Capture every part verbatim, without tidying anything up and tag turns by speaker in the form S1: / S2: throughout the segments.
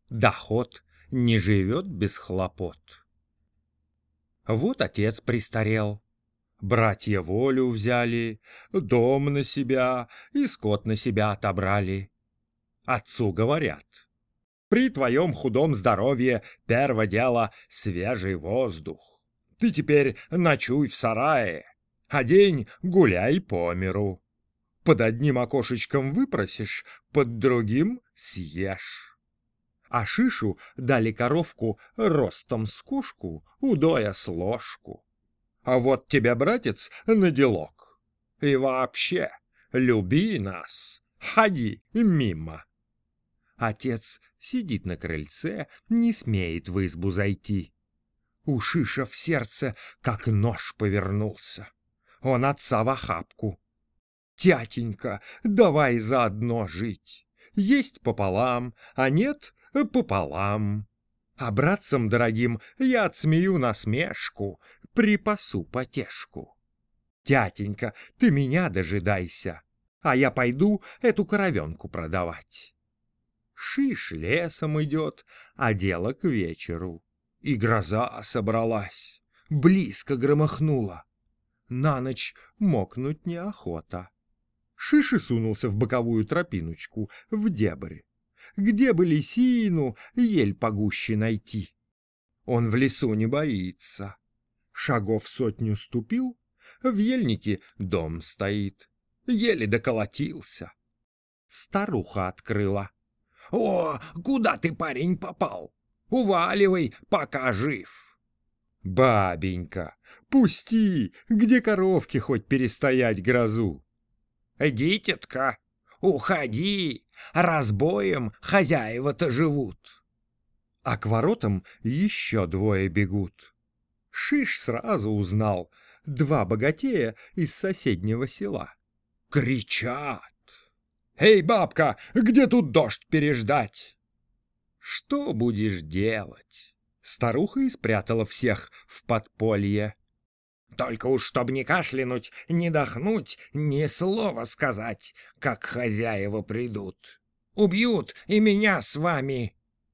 S1: Доход не живет без хлопот. Вот отец престарел, братья волю взяли, дом на себя и скот на себя отобрали. Отцу говорят: при твоем худом здоровье первое дело свежий воздух. Ты теперь ночуй в сарае, а день гуляй по миру. Под одним окошечком выпросишь, под другим съешь. А Шишу дали коровку ростом с кошку, удоя с ложку. А вот тебе, братец, на делок. И вообще, люби нас, ходи мимо. Отец сидит на крыльце, не смеет в избу зайти. У Шиша в сердце как нож повернулся. Он отца в охапку. Тятенька, давай заодно жить. Есть пополам, а нет пополам. А братцам дорогим я отсмею насмешку, припасу потешку. Тятенька, ты меня дожидайся, а я пойду эту коровенку продавать. Шиш лесом идет, а дело к вечеру. И гроза собралась, близко громыхнула. На ночь мокнуть неохота. Шиш и сунулся в боковую тропиночку, в дебри. Где бы лисину, ель погуще найти? Он в лесу не боится. Шагов сотню ступил, в ельнике дом стоит. Еле доколотился. Старуха открыла. — О, куда ты, парень, попал? Уваливай, пока жив. — Бабенька, пусти, где коровки хоть перестоять грозу? — Дитятка, уходи, разбоем хозяева-то живут. А к воротам еще двое бегут. Шиш сразу узнал: два богатея из соседнего села. Кричат: «Эй, бабка, где тут дождь переждать?» Что будешь делать? Старуха и спрятала всех в подполье. Только уж чтоб не кашлянуть, не дохнуть, ни слова сказать, как хозяева придут. Убьют и меня с вами.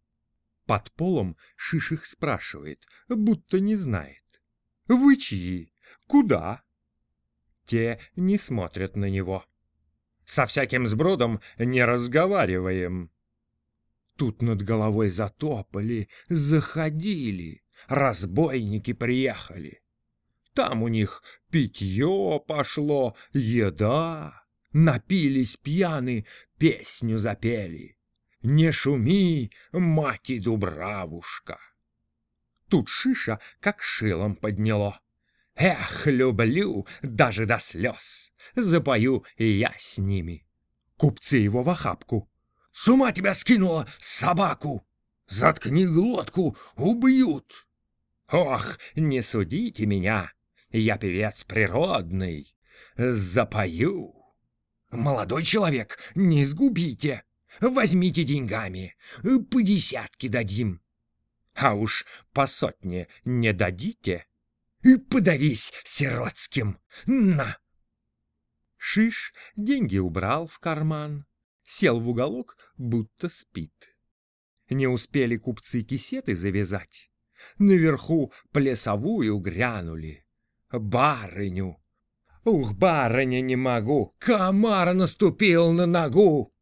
S1: Под полом Шиш их спрашивает, будто не знает. Вы чьи? Куда? Те не смотрят на него. Со всяким сбродом не разговариваем. Тут над головой затопали, заходили, разбойники приехали. Там у них питье пошло, еда. Напились пьяны, песню запели. Не шуми, мать и дубравушка. Тут Шиша как шилом подняло. Эх, люблю даже до слез. Запою и я с ними. Купцы его в охапку. С ума тебя скинула, собаку! Заткни глотку, убьют! Ох, не судите меня, я певец природный. Запою. Молодой человек, не сгубите. Возьмите деньгами, по десятке дадим. А уж по сотне не дадите? Подавись сиротским, на! Шиш деньги убрал в карман, сел в уголок, будто спит. Не успели купцы кисеты завязать. Наверху плясовую грянули. Барыню. Ух, барыня, не могу, комар наступил на ногу.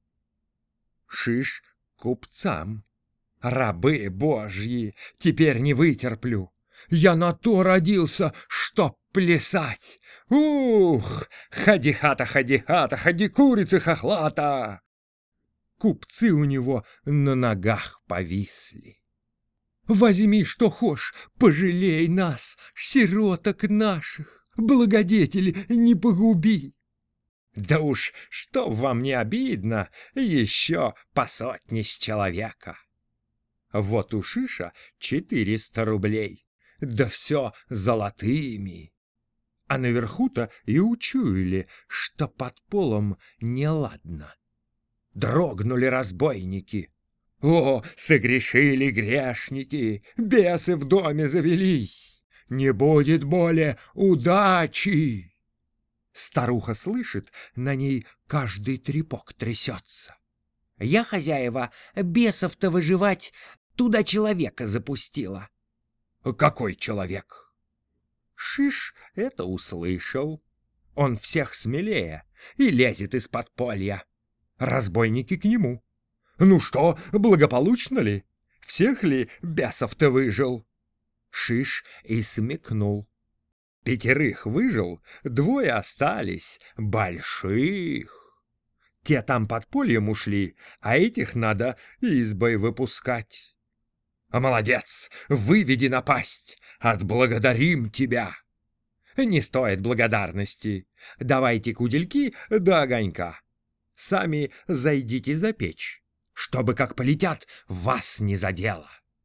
S1: Шиш купцам. Рабы божьи, теперь не вытерплю. Я на то родился, чтоб плясать. Ух, ходи-хата, ходи-хата, ходи, курица хохлата. Купцы у него на ногах повисли. Возьми, что хошь, пожалей нас, сироток наших, благодетели не погуби. Да уж, чтоб вам не обидно, еще по сотне с человека. Вот у Шиша четыреста рублей, да все золотыми. А наверху-то и учуяли, что под полом неладно. Дрогнули разбойники. О, согрешили грешники, бесы в доме завелись. Не будет более удачи. Старуха слышит, на ней каждый трепок трясется.
S2: Я, хозяева, бесов-то выживать туда человека запустила.
S1: Какой человек?
S2: Шиш это услышал. Он всех смелее и лезет из подполья. Разбойники к нему.
S1: Ну что, благополучно ли? Всех ли бесов-то выжил?
S2: Шиш и смекнул.
S1: Пятерых выжил, двое остались, больших. Те там подпольем ушли, а этих надо избой выпускать. Молодец, выведи напасть, отблагодарим тебя. Не стоит благодарности. Давайте кудельки до огонька. Сами зайдите за печь, чтобы, как полетят, вас не задело.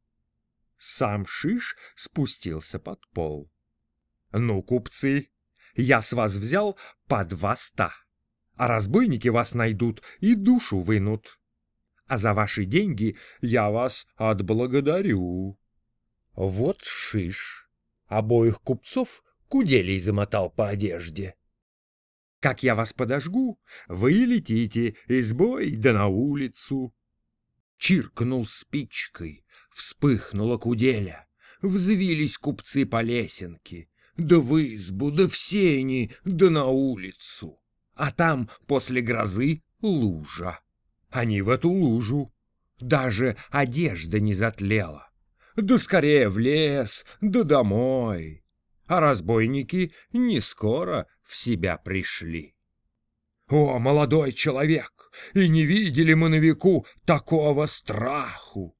S1: Сам Шиш спустился под пол. Ну, купцы, я с вас взял по два ста, а разбойники вас найдут и душу вынут. А за ваши деньги я вас отблагодарю. Вот Шиш обоих купцов куделей замотал по одежде. Как я вас подожгу, вы летите избой да на улицу. Чиркнул спичкой, вспыхнула куделя, взвились купцы по лесенке, да в избу, да в сени, да на улицу. А там после грозы лужа. Они в эту лужу. Даже одежда не затлела. Да скорее в лес, да домой. А разбойники не скоро в себя пришли. О, молодой человек, и не видели мы на веку такого страху.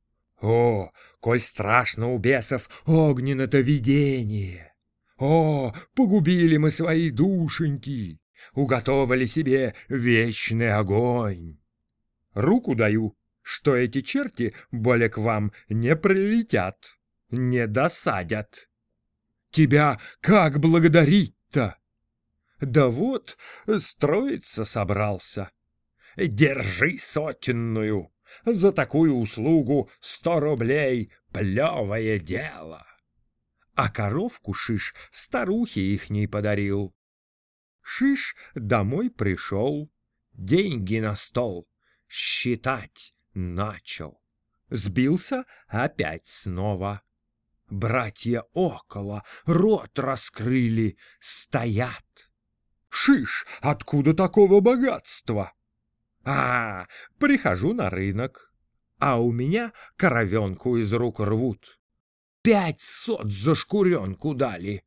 S1: О, коль страшно у бесов огненно-то видение. О, погубили мы свои душеньки, уготовили себе вечный огонь. Руку даю, что эти черти более к вам не прилетят, не досадят. Тебя как благодарить-то? Да вот, строиться собрался. Держи сотенную. За такую услугу сто рублей — плевое дело. А коровку Шиш старухе ихней подарил. Шиш домой пришел, деньги на стол считать начал. Сбился опять снова. Братья около рот раскрыли, стоят. Шиш, откуда такого богатства? А, прихожу на рынок, а у меня коровенку из рук рвут. Пять сот за шкуренку дали.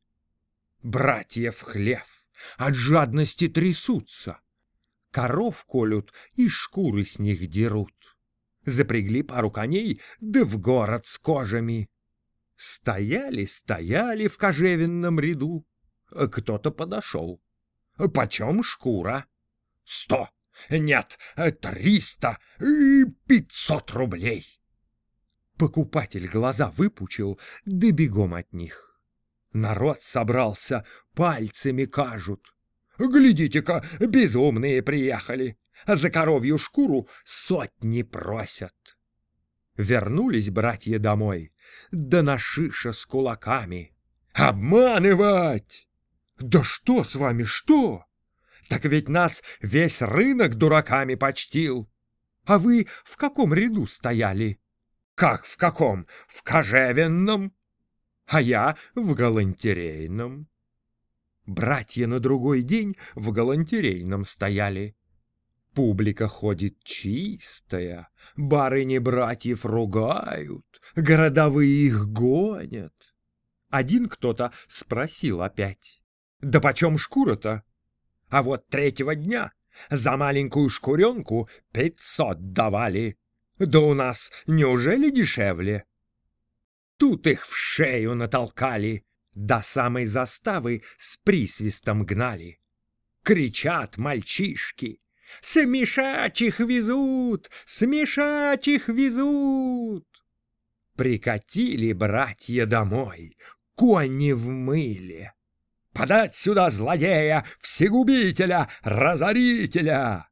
S1: Братья в хлев, от жадности трясутся. Коров колют и шкуры с них дерут. Запрягли пару коней, да в город с кожами. Стояли, стояли в кожевенном ряду. Кто-то подошел. Почем шкура? Сто, нет, триста и пятьсот рублей. Покупатель глаза выпучил, да бегом от них. Народ собрался, пальцами кажут. Глядите-ка, безумные приехали. За коровью шкуру сотни просят. Вернулись братья домой, да на Шиша с кулаками. Обманывать! Да что с вами, что? Так ведь нас весь рынок дураками почтил. А вы в каком ряду стояли? Как в каком? В кожевенном? А я в галантерейном. Братья на другой день в галантерейном стояли. Публика ходит чистая, барыни братьев ругают, городовые их гонят. Один кто-то спросил опять: «Да почем шкура-то?» А вот третьего дня за маленькую шкуренку пятьсот давали. Да у нас неужели дешевле? Тут их в шею натолкали, до самой заставы с присвистом гнали. Кричат мальчишки: «Смешачих везут! Смешачих везут!» Прикатили братья домой, кони в мыле. «Подать сюда злодея, всегубителя, разорителя!»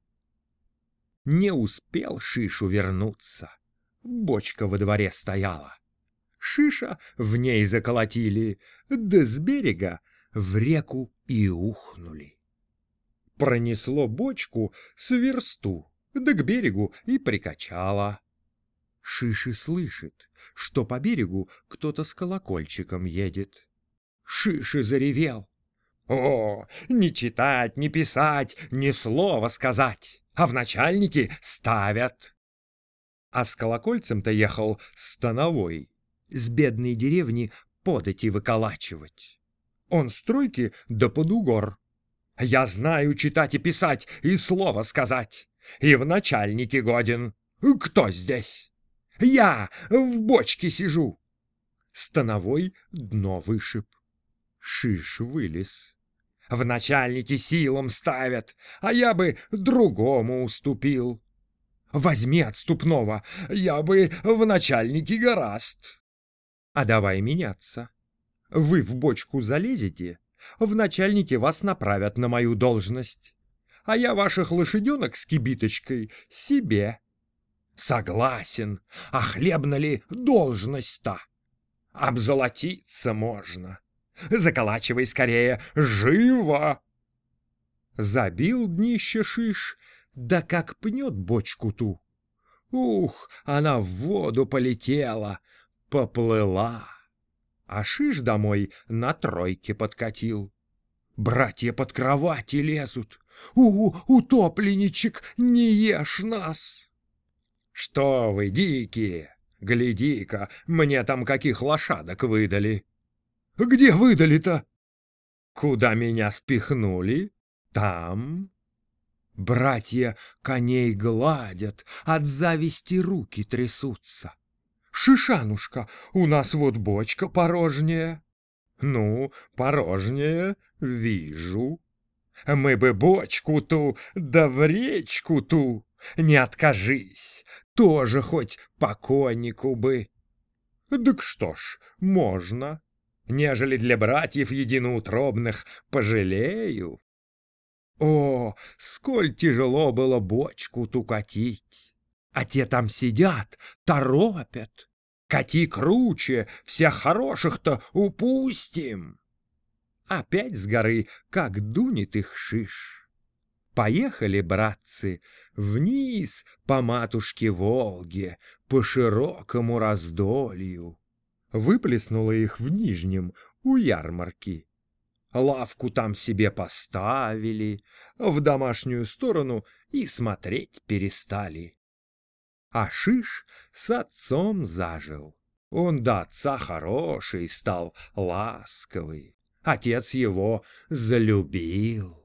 S1: Не успел Шишу вернуться. Бочка во дворе стояла. Шиша в ней заколотили, да с берега в реку и ухнули. Пронесло бочку с версту,
S2: да к берегу и прикачала. Шиш слышит, что по берегу кто-то с колокольчиком едет. Шиш заревел. О, не читать, не писать, ни слова сказать, а в начальники ставят. А с колокольцем-то ехал становой, с бедной деревни подати выколачивать. Он стройки да подугор. Я знаю читать и писать, и слово сказать, и в начальнике годен. Кто здесь? Я в бочке сижу. Становой дно вышиб. Шиш вылез. В начальнике силам ставят, а я бы другому уступил. Возьми отступного, я бы в начальнике гораст. А давай меняться. Вы в бочку залезете, в начальнике вас направят на мою должность, а я ваших лошаденок с кибиточкой себе. Согласен, а хлебна ли должность-то? Обзолотиться можно. Заколачивай скорее, живо! Забил днище Шиш, да как пнет бочку ту. Ух, она в воду полетела, поплыла. А Шиш домой на тройке подкатил. Братья под кровати лезут. У, утопленничек, не ешь нас! Что вы, дикие, гляди-ка, мне там каких лошадок выдали. Где выдали-то? Куда меня спихнули? Там. Братья коней гладят, от зависти руки трясутся. Шишанушка, у нас вот бочка порожняя. Ну, порожняя, вижу. Мы бы бочку ту, да в речку ту. Не откажись, тоже хоть покойнику бы. Так что ж, можно. Нежели для братьев единоутробных пожалею. О, сколь тяжело было бочку ту катить! А те там сидят, торопят. Кати круче, всех хороших-то упустим. Опять с горы, как дунет их Шиш. Поехали, братцы, вниз по матушке Волге, по широкому раздолью. Выплеснула их в Нижнем, у ярмарки. Лавку там себе поставили, в домашнюю сторону и смотреть перестали. А Шиш с отцом зажил. Он до отца хороший стал, ласковый. Отец его залюбил.